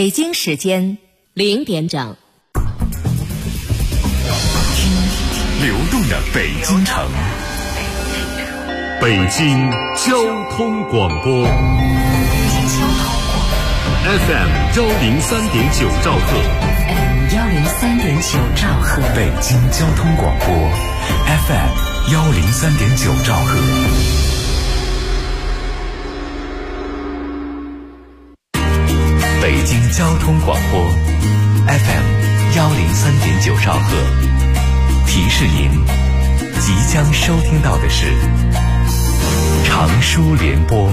北京时间0点整， 流动的北京城，北京交通广播 FM 103.9兆赫 103.9兆赫， 北京交通广播 FM 103.9兆赫。北京交通广播 FM 103.9兆赫，提示您即将收听到的是长舒联播。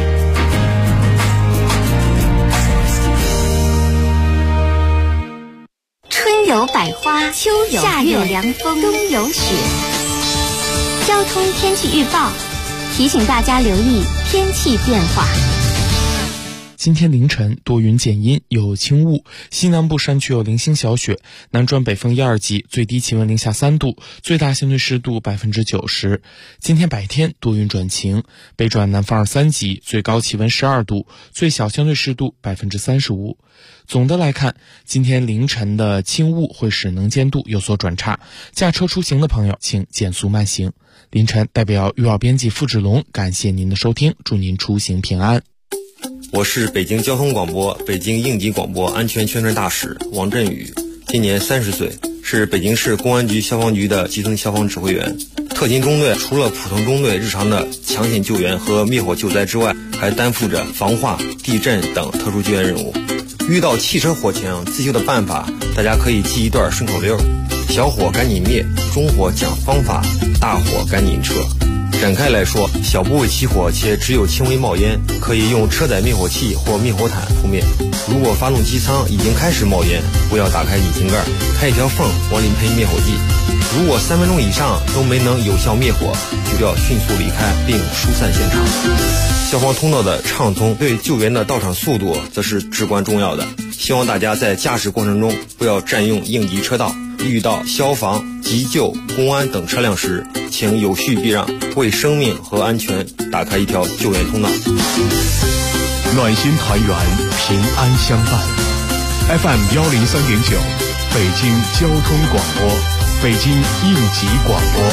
春有百花，秋有夏有凉风，冬有雪。交通天气预报提醒大家留意天气变化。 今天凌晨多云见阴，有轻雾，西南部山区有零星小雪，南转北风1、2级，最低气温零下3度，最大相对湿度90%。今天白天多云转晴，北转南风2、3级，最高气温12度，最小相对湿度35%。总的来看，今天凌晨的轻雾会使能见度有所转差，驾车出行的朋友请减速慢行。凌晨代表预报编辑付志龙感谢您的收听，祝您出行平安。 我是北京交通广播北京应急广播安全宣传大使王振宇，今年30岁，是北京市公安局消防局的基层消防指挥员。特勤中队除了普通中队日常的抢险救援和灭火救灾之外，还担负着防化、地震等特殊救援任务。遇到汽车火情，自救的办法大家可以记一段顺口溜：小火赶紧灭，中火讲方法，大火赶紧撤。展开来说，小部位起火且只有轻微冒烟，可以用车载灭火器或灭火毯扑灭。如果发动机舱已经开始冒烟，不要打开引擎盖，开一条缝往里喷灭火剂。如果3分钟以上都没能有效灭火，就要迅速离开并疏散现场。消防通道的畅通对救援的到场速度则是至关重要的，希望大家在驾驶过程中不要占用应急车道，遇到消防、急救、公安等车辆时，请有序避让，为生命和安全打开一条救援通道。 暖心团圆，平安相伴。FM 103.9，北京交通广播，北京应急广播。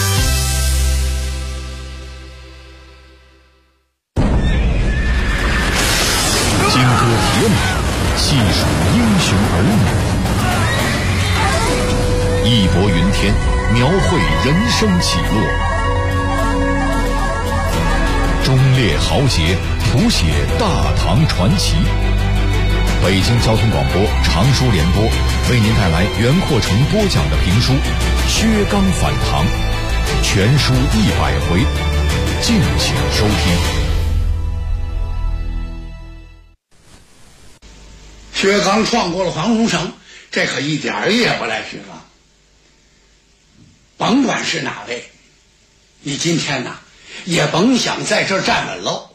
金戈铁马，细数英雄儿女，义薄云天，描绘人生起落，忠烈豪杰，谱写大唐传奇。北京交通广播长舒联播为您带来袁阔成播讲的评书《薛刚反唐》，全书100回，敬请收听。 薛刚闯过了黄龙城，这可一点也不赖薛刚。甭管是哪位，你今天呐也甭想在这儿站稳喽。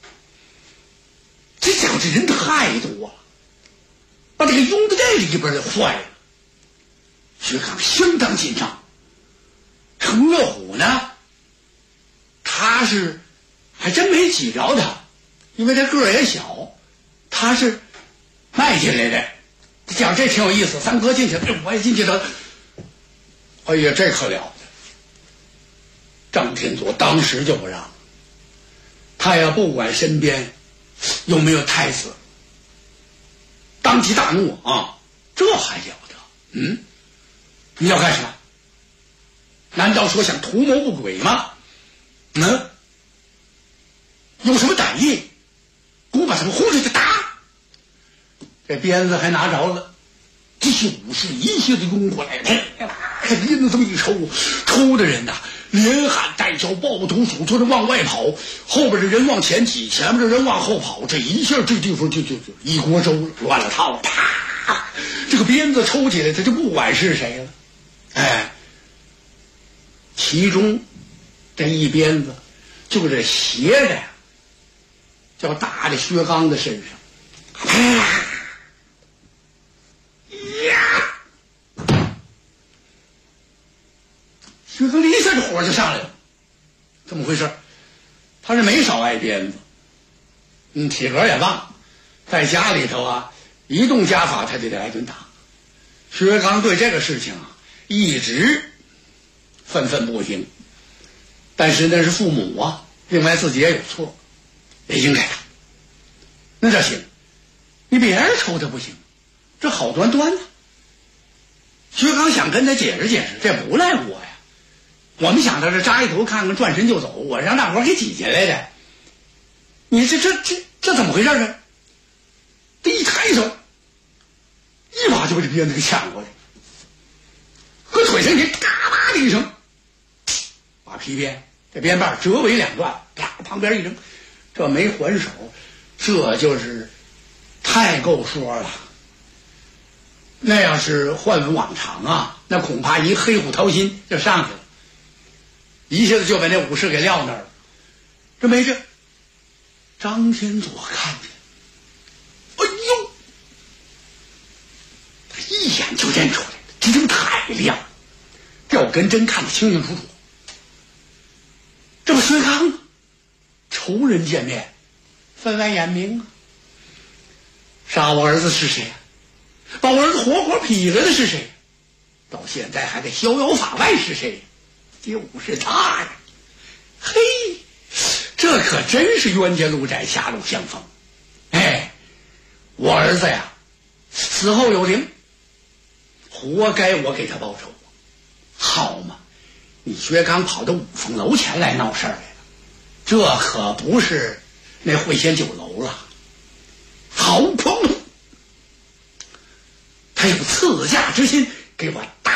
这家伙这人太多了，把这个拥在这里边的坏了。薛刚相当紧张。程乐虎呢，他是还真没挤着他，因为他个儿也小，他是迈进来的。讲这挺有意思，三哥进去，我也进去了。哎呀，这可了不得！张天佐当时就不让，他呀不管身边有没有太子，当即大怒啊！这还了得？你要干什么？难道说想图谋不轨吗？有什么胆意？给我把他们轰出去打！这鞭子还拿着了，这些武士一下子拥过来，这鞭子这么一抽，抽的人呐连喊带叫，抱头鼠窜的往外跑，后边的人往前挤，前面的人往后跑，这一下这地方就一锅粥了，乱了套了，啪！这个鞭子抽起来，他就不管是谁了。其中这一鞭子就这斜着就打在薛刚的身上，薛刚一下这火就上来了。怎么回事？他是没少挨鞭子，体格也棒，在家里头啊一动家法他就得来顿打。薛刚对这个事情啊一直愤愤不平，但是那是父母啊，另外自己也有错，也应该打。那这行，你别人抽他不行，这好端端的。薛刚想跟他解释解释，这不赖我呀，我们想到这扎一头看看，转身就走，我让大伙给挤进来的。你这怎么回事呢？这一抬手，一把就把这鞭子给抢过来，和腿上一嘎巴的一声，把皮鞭这鞭把折为两段，啪旁边一扔，这没还手，这就是太够说了。那要是换文往常啊，那恐怕一黑虎掏心就上去了，一下子就把那武士给撂那儿了。这没这，张天佐看见，哎呦，他一眼就认出来了，这灯太亮，掉根针看得清清楚楚。这不薛刚吗？仇人见面，分外眼明啊！杀我儿子是谁啊？把我儿子活活劈了的是谁？到现在还在逍遥法外是谁？就是他呀！嘿，这可真是冤家路窄，狭路相逢。哎，我儿子呀，死后有灵，活该我给他报仇。好嘛，你薛刚跑到五凤楼前来闹事儿来了，这可不是那会仙酒楼了。好狂怒！他有刺驾之心，给我打！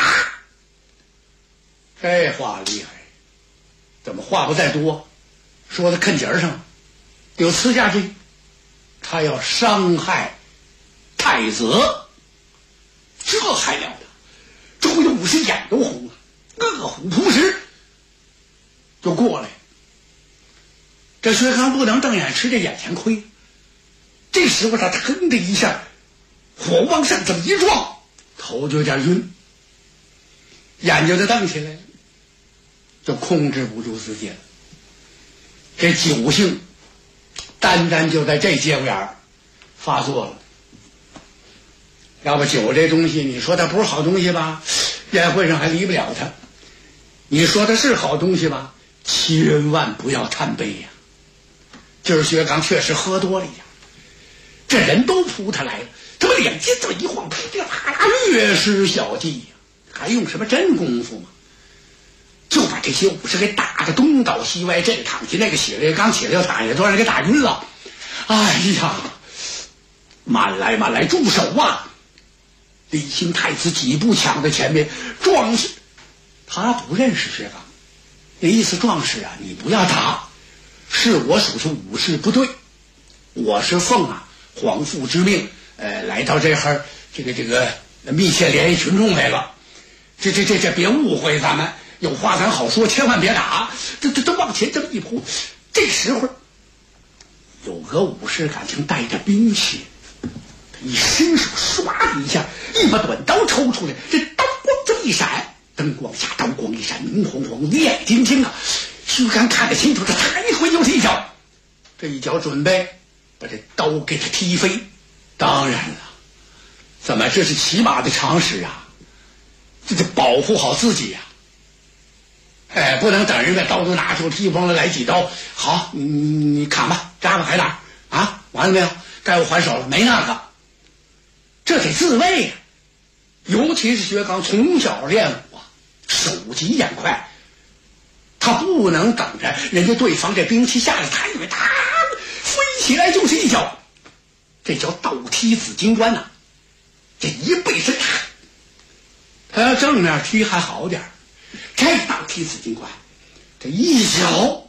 这话厉害，怎么话不再多，说到坑节上，有刺驾之意，他要伤害太子，这还了得！周围的武士眼都红了，饿虎扑食就过来。这薛刚不能瞪眼吃这眼前亏，这时候他腾的一下，火往上这么一撞，头就有点晕，眼睛就瞪起来了，就控制不住自己了。这酒性单单就在这节骨眼儿发作了。要不酒这东西，你说它不是好东西吧，宴会上还离不了它；你说它是好东西吧，千万不要贪杯呀。今儿薛刚确实喝多了呀，这人都扑他来了，他们两肩这么一晃，噼里啪啦，略施小计呀，还用什么真功夫吗？就把这些武士给打得东倒西歪，这躺下那个血泪刚起来要打下，都让人给打晕了。哎呀，慢来，住手啊！李兴太子几步抢在前面，壮士他不认识薛刚，那意思壮士啊，你不要打，是我属是武士不对，我是奉皇父之命，来到这儿这个密切联系群众来了，这别误会咱们，有话咱好说，千万别打。这往前这么一扑，这时候有个武士感情带着兵器，他一伸手唰的一下，一把短刀抽出来，这刀光这么一闪，灯光下刀光一闪，明晃晃亮晶晶啊！薛刚看得清楚，这抬腿又是一脚，这一脚准备把这刀给他踢飞。当然了，怎么这是起码的常识啊，这得保护好自己呀。哎，不能等人把刀都拿出，踢光了来几刀，好，你砍吧，扎吧，还哪啊？完了没有？该我还手了没？那个，这得自卫呀。尤其是薛刚从小练武啊，手疾眼快，他不能等着人家对方这兵器下来，他以为他飞起来就是一脚，这叫倒踢紫金冠呐。这一背身，他要正面踢还好点，这倒踢紫金冠，这一脚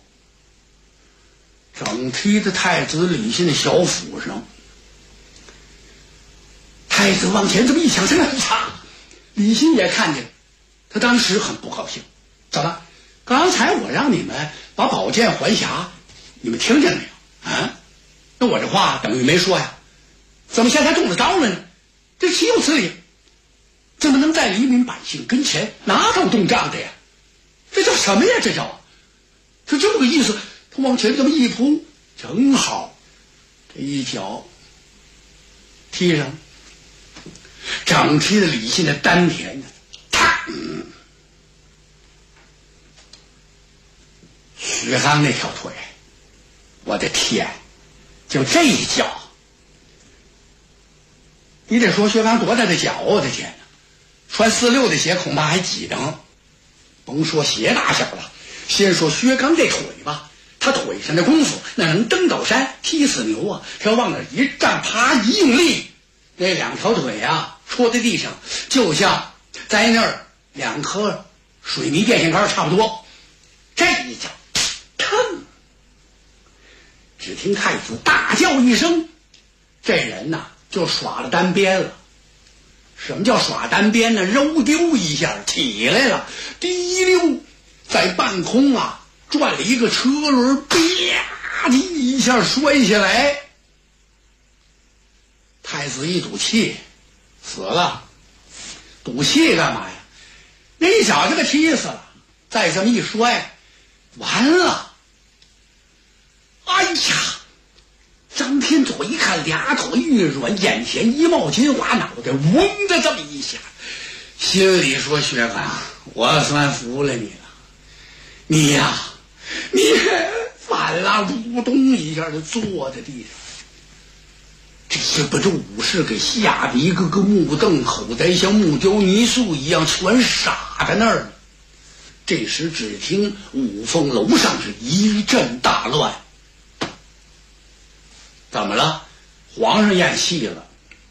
整踢的太子李信的小腹上。太子往前这么一抢，这么一插，李信也看见了，他当时很不高兴。怎么？刚才我让你们把宝剑还匣，你们听见没有啊？那我这话等于没说呀，怎么现在中了招了呢？这岂有此理！怎么能在黎民百姓跟前拿刀动仗的呀？这叫什么呀？这叫就这么个意思。他往前这么一扑，正好这一脚踢上， 整齐的理性的丹田呢，薛刚那条腿，我的天，就这一脚，你得说薛刚多大的脚，我的天哪，穿46的鞋恐怕还挤得，甭说鞋大小了，先说薛刚这腿吧，他腿上的功夫那能蹬倒山踢死牛啊，他要往那一站，啪一用力，那2条腿啊戳在地上，就像在那儿2颗水泥电线杆差不多。这一脚腾，只听太子大叫一声，这人呐就耍了单鞭了。什么叫耍单鞭呢？肉丢一下起来了，滴溜在半空啊转了一个车轮，啪的一下摔下来。太子一赌气死了，赌气干嘛呀？那一脚就给踢死了，再这么一摔完了。哎呀，张天佐一看俩腿一软，眼前一冒金花，脑袋嗡的这么一下，心里说薛刚，我算服了你了，你呀你反了，咕咚一下就坐在地上。这些把这武士给吓得一个个目瞪口呆，像木雕泥塑一样，全傻在那儿了。这时只听五凤楼上是一阵大乱。怎么了？皇上咽气了。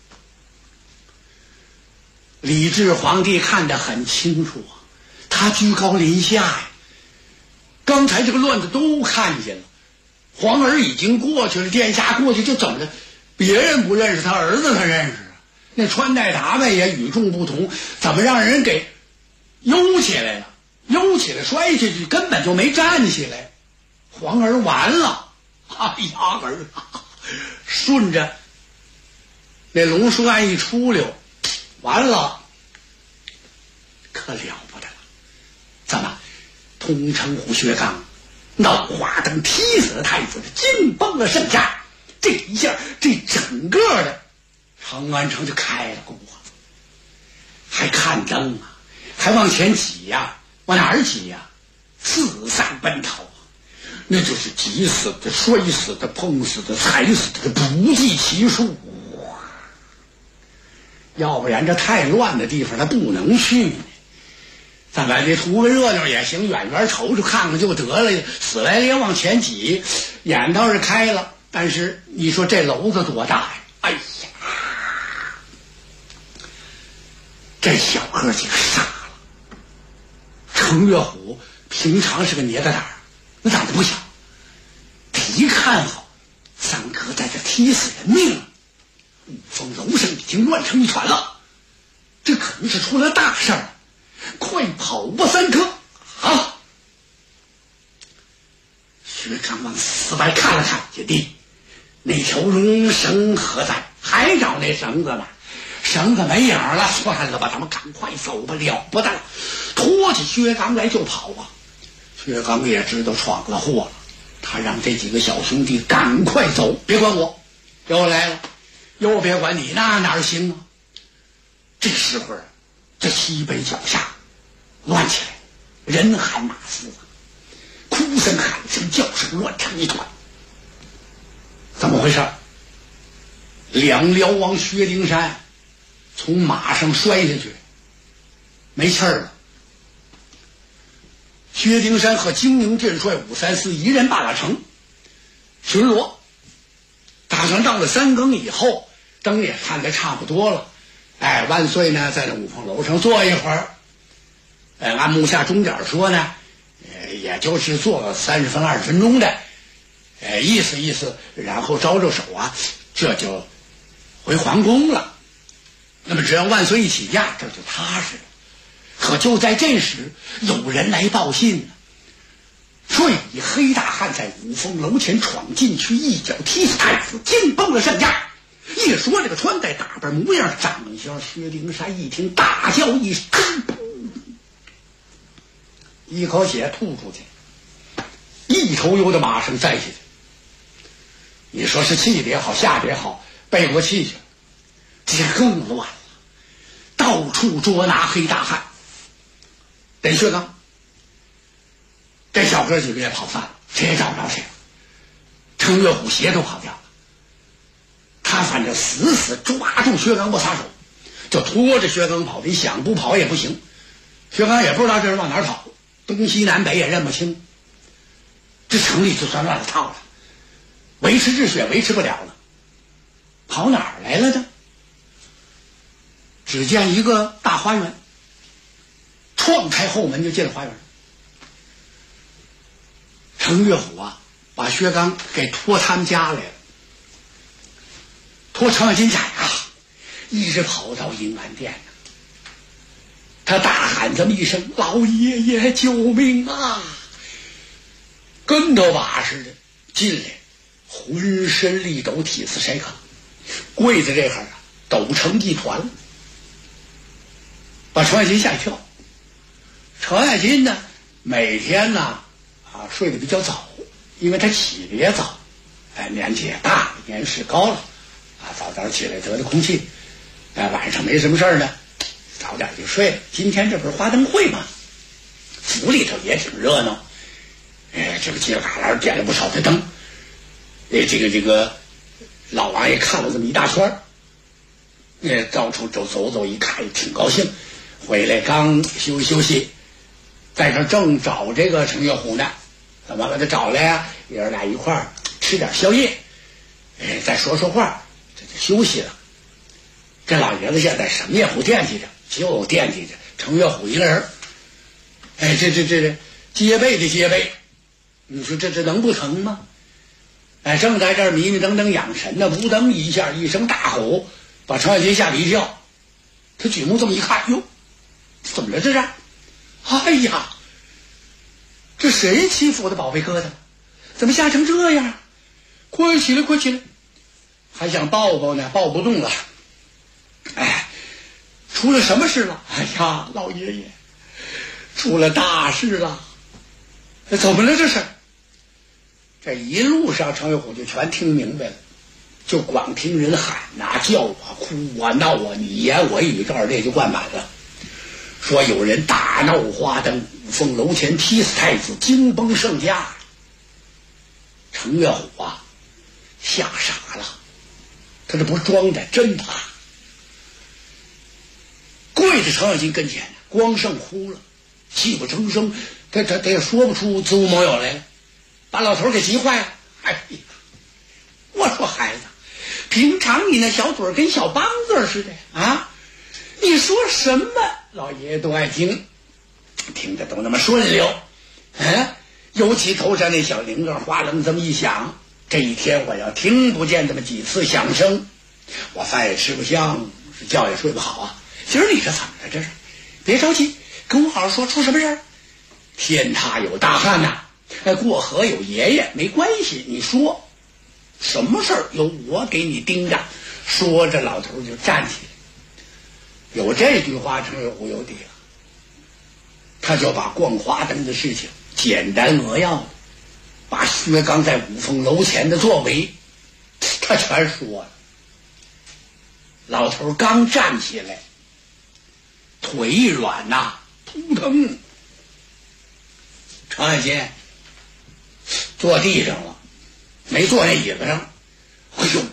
李治皇帝看得很清楚啊，他居高临下呀，刚才这个乱子都看见了。皇儿已经过去了，殿下过去就怎么了？别人不认识他，儿子他认识啊。那穿戴打扮也与众不同，怎么让人给悠起来了？悠起来摔下去，根本就没站起来。皇儿完了，哎呀儿，顺着那龙书案一出溜，完了，可了不得了。怎么通城虎薛刚闹花灯踢死了太子，惊崩了圣驾。这一下，这整个的长安城就开了锅，还看灯啊，还往前挤呀，往哪儿挤呀？四散奔逃啊！那就是挤死的、摔死的、碰死的、踩死的，不计其数。要不然这太乱的地方他不能去呢。咱们这图个热闹也行，远远瞅瞅看看就得了，死来也往前挤，眼倒是开了。但是你说这楼子多大呀？哎呀，这小哥几个傻了。程月虎平常是个捏个胆儿，那胆子不小。他一看好三哥在这踢死人命了，五凤楼上已经乱成一团了，这可能是出了大事儿，快跑吧三哥！好，薛刚往四外看了看，姐弟。那条绒绳何在？还找那绳子呢？绳子没影了，算了吧，咱们赶快走吧，了不得了！拖起薛刚来就跑啊！薛刚也知道闯了祸了，他让这几个小兄弟赶快走，别管我，又来了，又别管你，那哪行啊？这时候啊，这西北脚下乱起来，人喊马嘶，哭声喊声叫声乱成一团。怎么回事？两辽王薛丁山从马上摔下去，没气儿了。薛丁山和精营镇帅武三思一人罢了城，巡逻。打算到了3更以后，灯也看得差不多了。哎，万岁呢，在这五凤楼上坐一会儿。按目下钟点说呢，也就是坐个30分20分钟的。意思意思，然后招招手啊，这就回皇宫了。那么只要万岁一起驾，这就踏实了。可就在这时，有人来报信了，说以黑大汉在五凤楼前闯进去，一脚踢死太子，惊崩了圣驾。一说这个穿戴打扮模样，长相薛丁山一听，大叫一声，一口血吐出去，一头油的马上栽下去。你说是气的也好，吓的也好，背过气去了，这更乱了。 到处捉拿黑大汉，逮薛刚。这小哥几个也跑散了，谁也找不着谁了。程岳虎鞋都跑掉了，他反正死死抓住薛刚不撒手，就拖着薛刚跑，你想不跑也不行。薛刚也不知道这人往哪儿跑，东西南北也认不清，这城里就算乱了套了，维持秩序也维持不了了，跑哪儿来了呢？只见一个大花园，撞开后门就进了花园。程岳虎啊，把薛刚给拖他们家来了，拖程咬金家呀，一直跑到银安殿。他大喊这么一声：“老爷爷救命啊！”跟头把似的进来，浑身力抖，体似筛糠，跪在这块儿啊，抖成一团了，把程咬金吓一跳。程咬金呢，每天呢睡得比较早，因为他起得也早，年纪也大，年事高了，早早起来得了空气，晚上没什么事儿呢，早点就睡了。今天这不是花灯会吗？府里头也挺热闹，这个犄角旮旯点了不少的灯，这个老王爷看了这么一大圈，到处走走一看，挺高兴。回来刚休息休息，在这正找这个程岳虎呢，怎么把他找来呀？爷儿俩一块儿吃点宵夜，再说说话，这就休息了。这老爷子现在什么也不惦记着，就惦记着程岳虎一个人。这接背的接背，你说这能不疼吗？正在这儿迷迷瞪瞪养神呢，扑腾一下，一声大吼，把程咬金吓了一跳。他举目这么一看，哟，怎么了这是？哎呀，这谁欺负我的宝贝疙瘩？怎么吓成这样？快起来，快起来！还想抱抱呢，抱不动了。出了什么事了？哎呀，老爷爷，出了大事了！怎么了这是？这一路上程岳虎就全听明白了，就光听人喊啊、叫啊、哭啊、闹啊，你一言我一语，这耳朵也就灌满了。说有人大闹花灯，五凤楼前踢死太子，惊崩圣驾。程岳虎啊，吓傻了，他这不是装的，真怕。跪在程咬金跟前，光剩哭了，泣不成声，他也说不出子午卯酉来了，把老头给急坏了。哎呀，我说孩子，平常你那小嘴跟小梆子似的啊，你说什么老爷爷都爱听，听着都那么顺溜。尤其头上那小铃铛哗楞这么一响，这一天我要听不见这么几次响声，我饭也吃不香，觉也睡不好啊。今儿你这怎么了？这是别着急，跟我好好说，出什么事儿？天塌有大旱呐，过河有爷爷，没关系，你说什么事儿由我给你盯着。说着老头就站起来，有这句话程岳虎有底了，他就把逛花灯的事情简单扼要的把薛刚在五凤楼前的作为他全说了。老头刚站起来，腿一软呐，扑腾，程咬金坐地上了，没坐那椅子上。哎呦，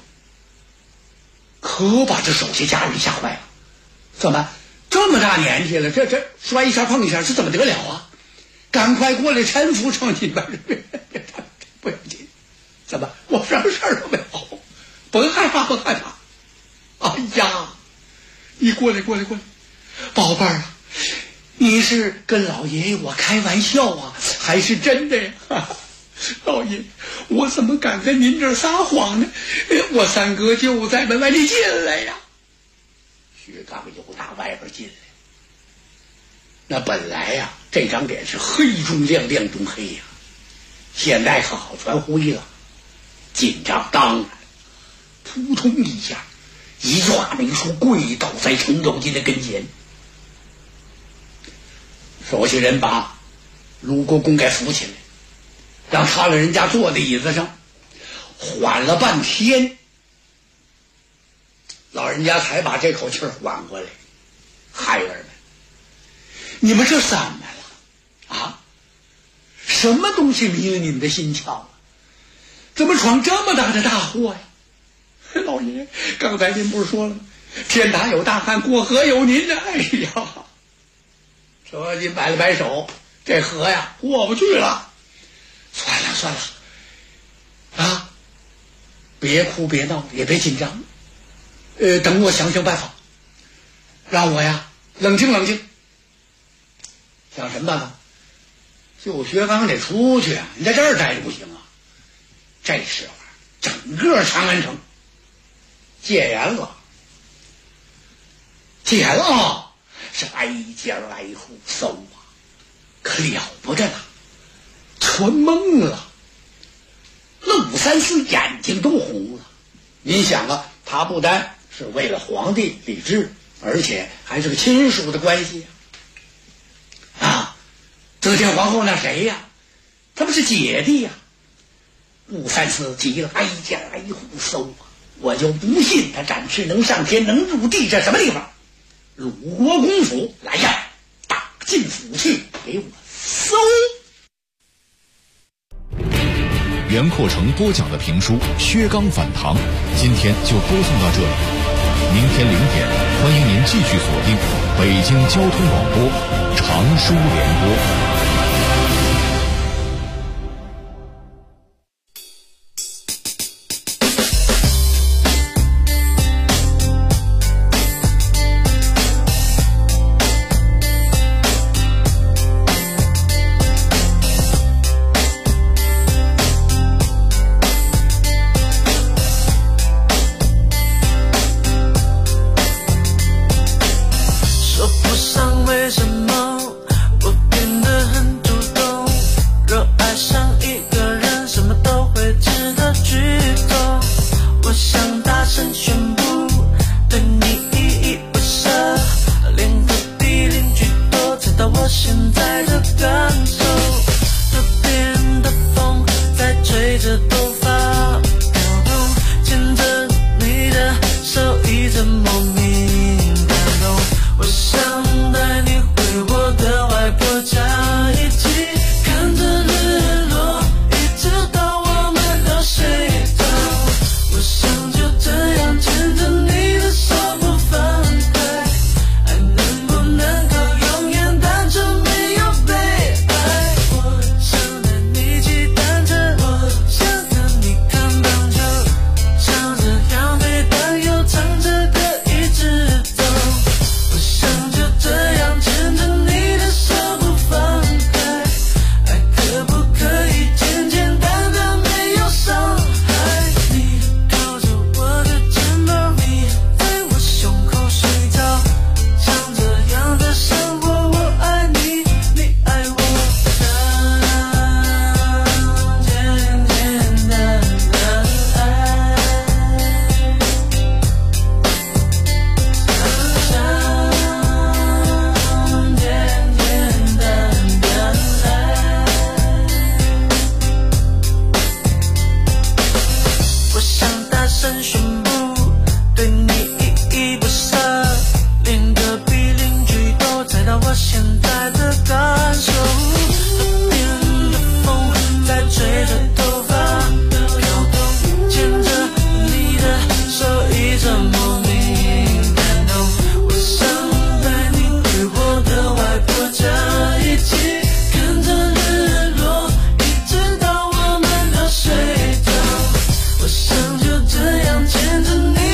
可把这手下家人吓坏了。怎么这么大年纪了，这摔一下碰一下，这怎么得了啊？赶快过来搀扶程咬金吧！不要紧，怎么我什么事儿都没有，不害怕，不害怕。哎呀，你过来，宝贝儿啊，你是跟老爷爷我开玩笑啊，还是真的呀？老爷，我怎么敢跟您这儿撒谎呢？我三哥就在门外，你进来呀！薛刚又打外边进来，那本来呀，这张脸是黑中亮，亮中黑呀，现在可好，全灰了，紧张当然，扑通一下，一句话没说，跪倒在程咬金的跟前。手下人把卢国公给扶起来，让他老人家坐在椅子上，缓了半天，老人家才把这口气缓过来。 你们这怎么了啊？什么东西迷了你们的心窍了？怎么闯这么大的大祸呀？老爷，刚才您不是说了吗？天大有大旱，过河有您啊！哎呀，这您摆了摆手，这河呀过不去了。算了，啊，别哭别闹，也别紧张。等我想想办法，让我呀冷静冷静。想什么办法？就薛刚得出去啊！你在这儿待着不行啊！这时候整个长安城戒严了，是挨家挨户搜啊，可了不得了，全懵了。那武三思眼睛都红了。您想啊，他不单是为了皇帝李治，而且还是个亲属的关系啊！德天皇后那谁呀？他不是姐弟呀！武三思急了，挨家挨户搜啊！我就不信他展翅能上天能入地，这什么地方？鲁国公府，来呀，打进府去，给我搜！ 袁阔成播讲的评书《薛刚反唐》，今天就播送到这里。明天0点，欢迎您继续锁定北京交通广播长书联播。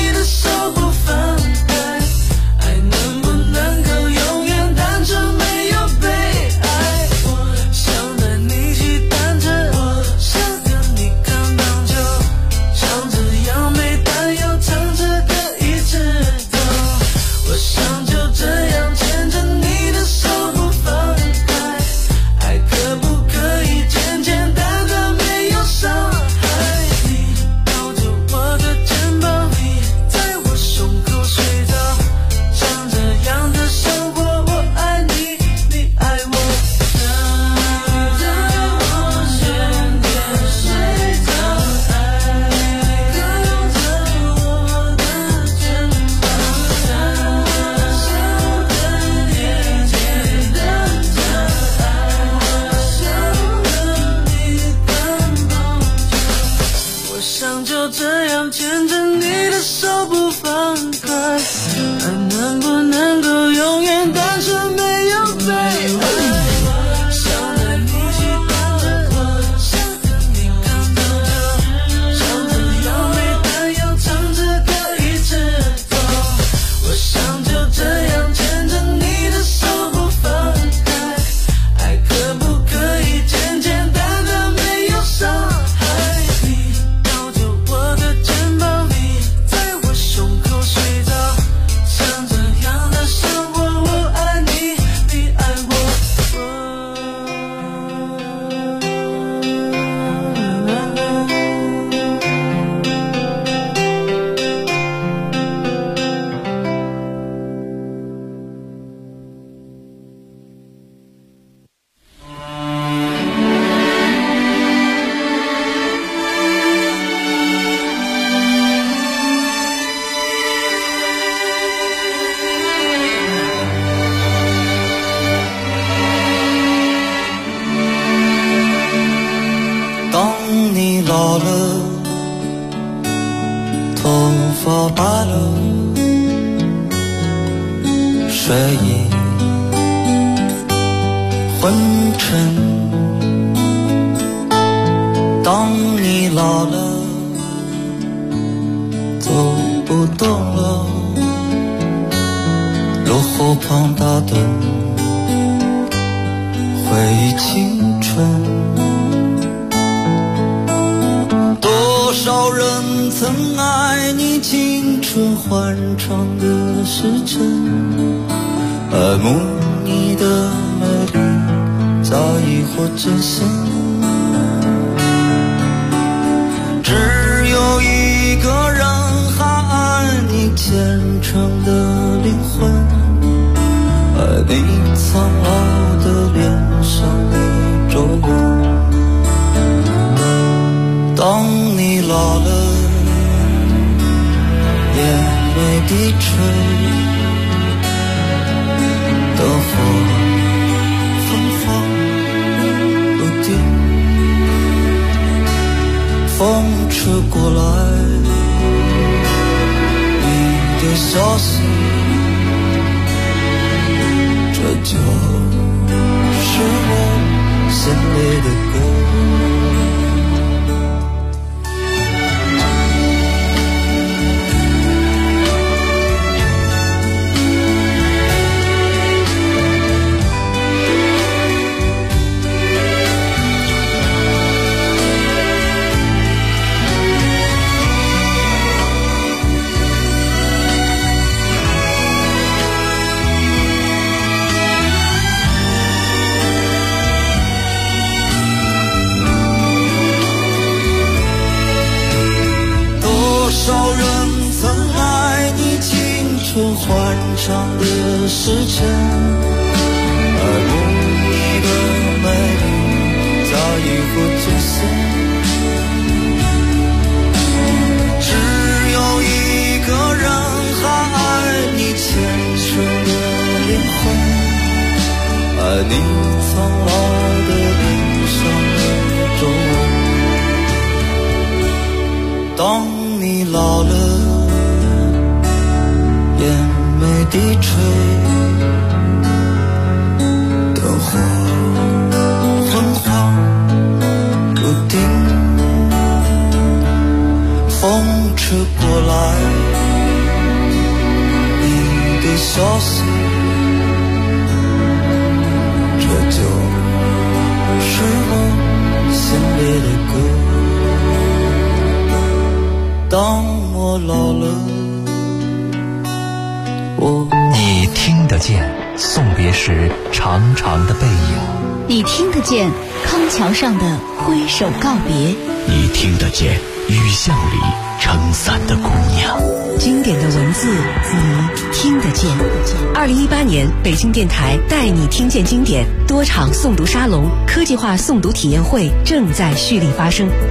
爱能不能够永远单纯没有昏沉。当你老了，走不动了，落后庞大的回忆青春。多少人曾爱你青春欢畅的时辰，爱慕你的美丽，早已或真心。只有一个人还爱你虔诚的灵魂，爱你苍老的脸上的皱纹。当你老了，眼眉低垂，灯火芬芳不定，风吹过来，你的消息，这就是我心里的歌。欢畅的时辰，爱慕你的美丽，早已不真实。只有一个人还爱你虔诚的灵魂，爱你苍老的脸上的皱纹。当你老了，眼眉低垂，灯火昏黄不定，风吹过来，你的消息，这就是我心里的歌。当我老了， 你听得见送别时长长的背影， 你听得见康桥上的挥手告别， 你听得见雨巷里撑伞的姑娘。 经典的文字你听得见。2018年北京电台带你听见经典多场诵读沙龙、科技化诵读体验会正在蓄力发生。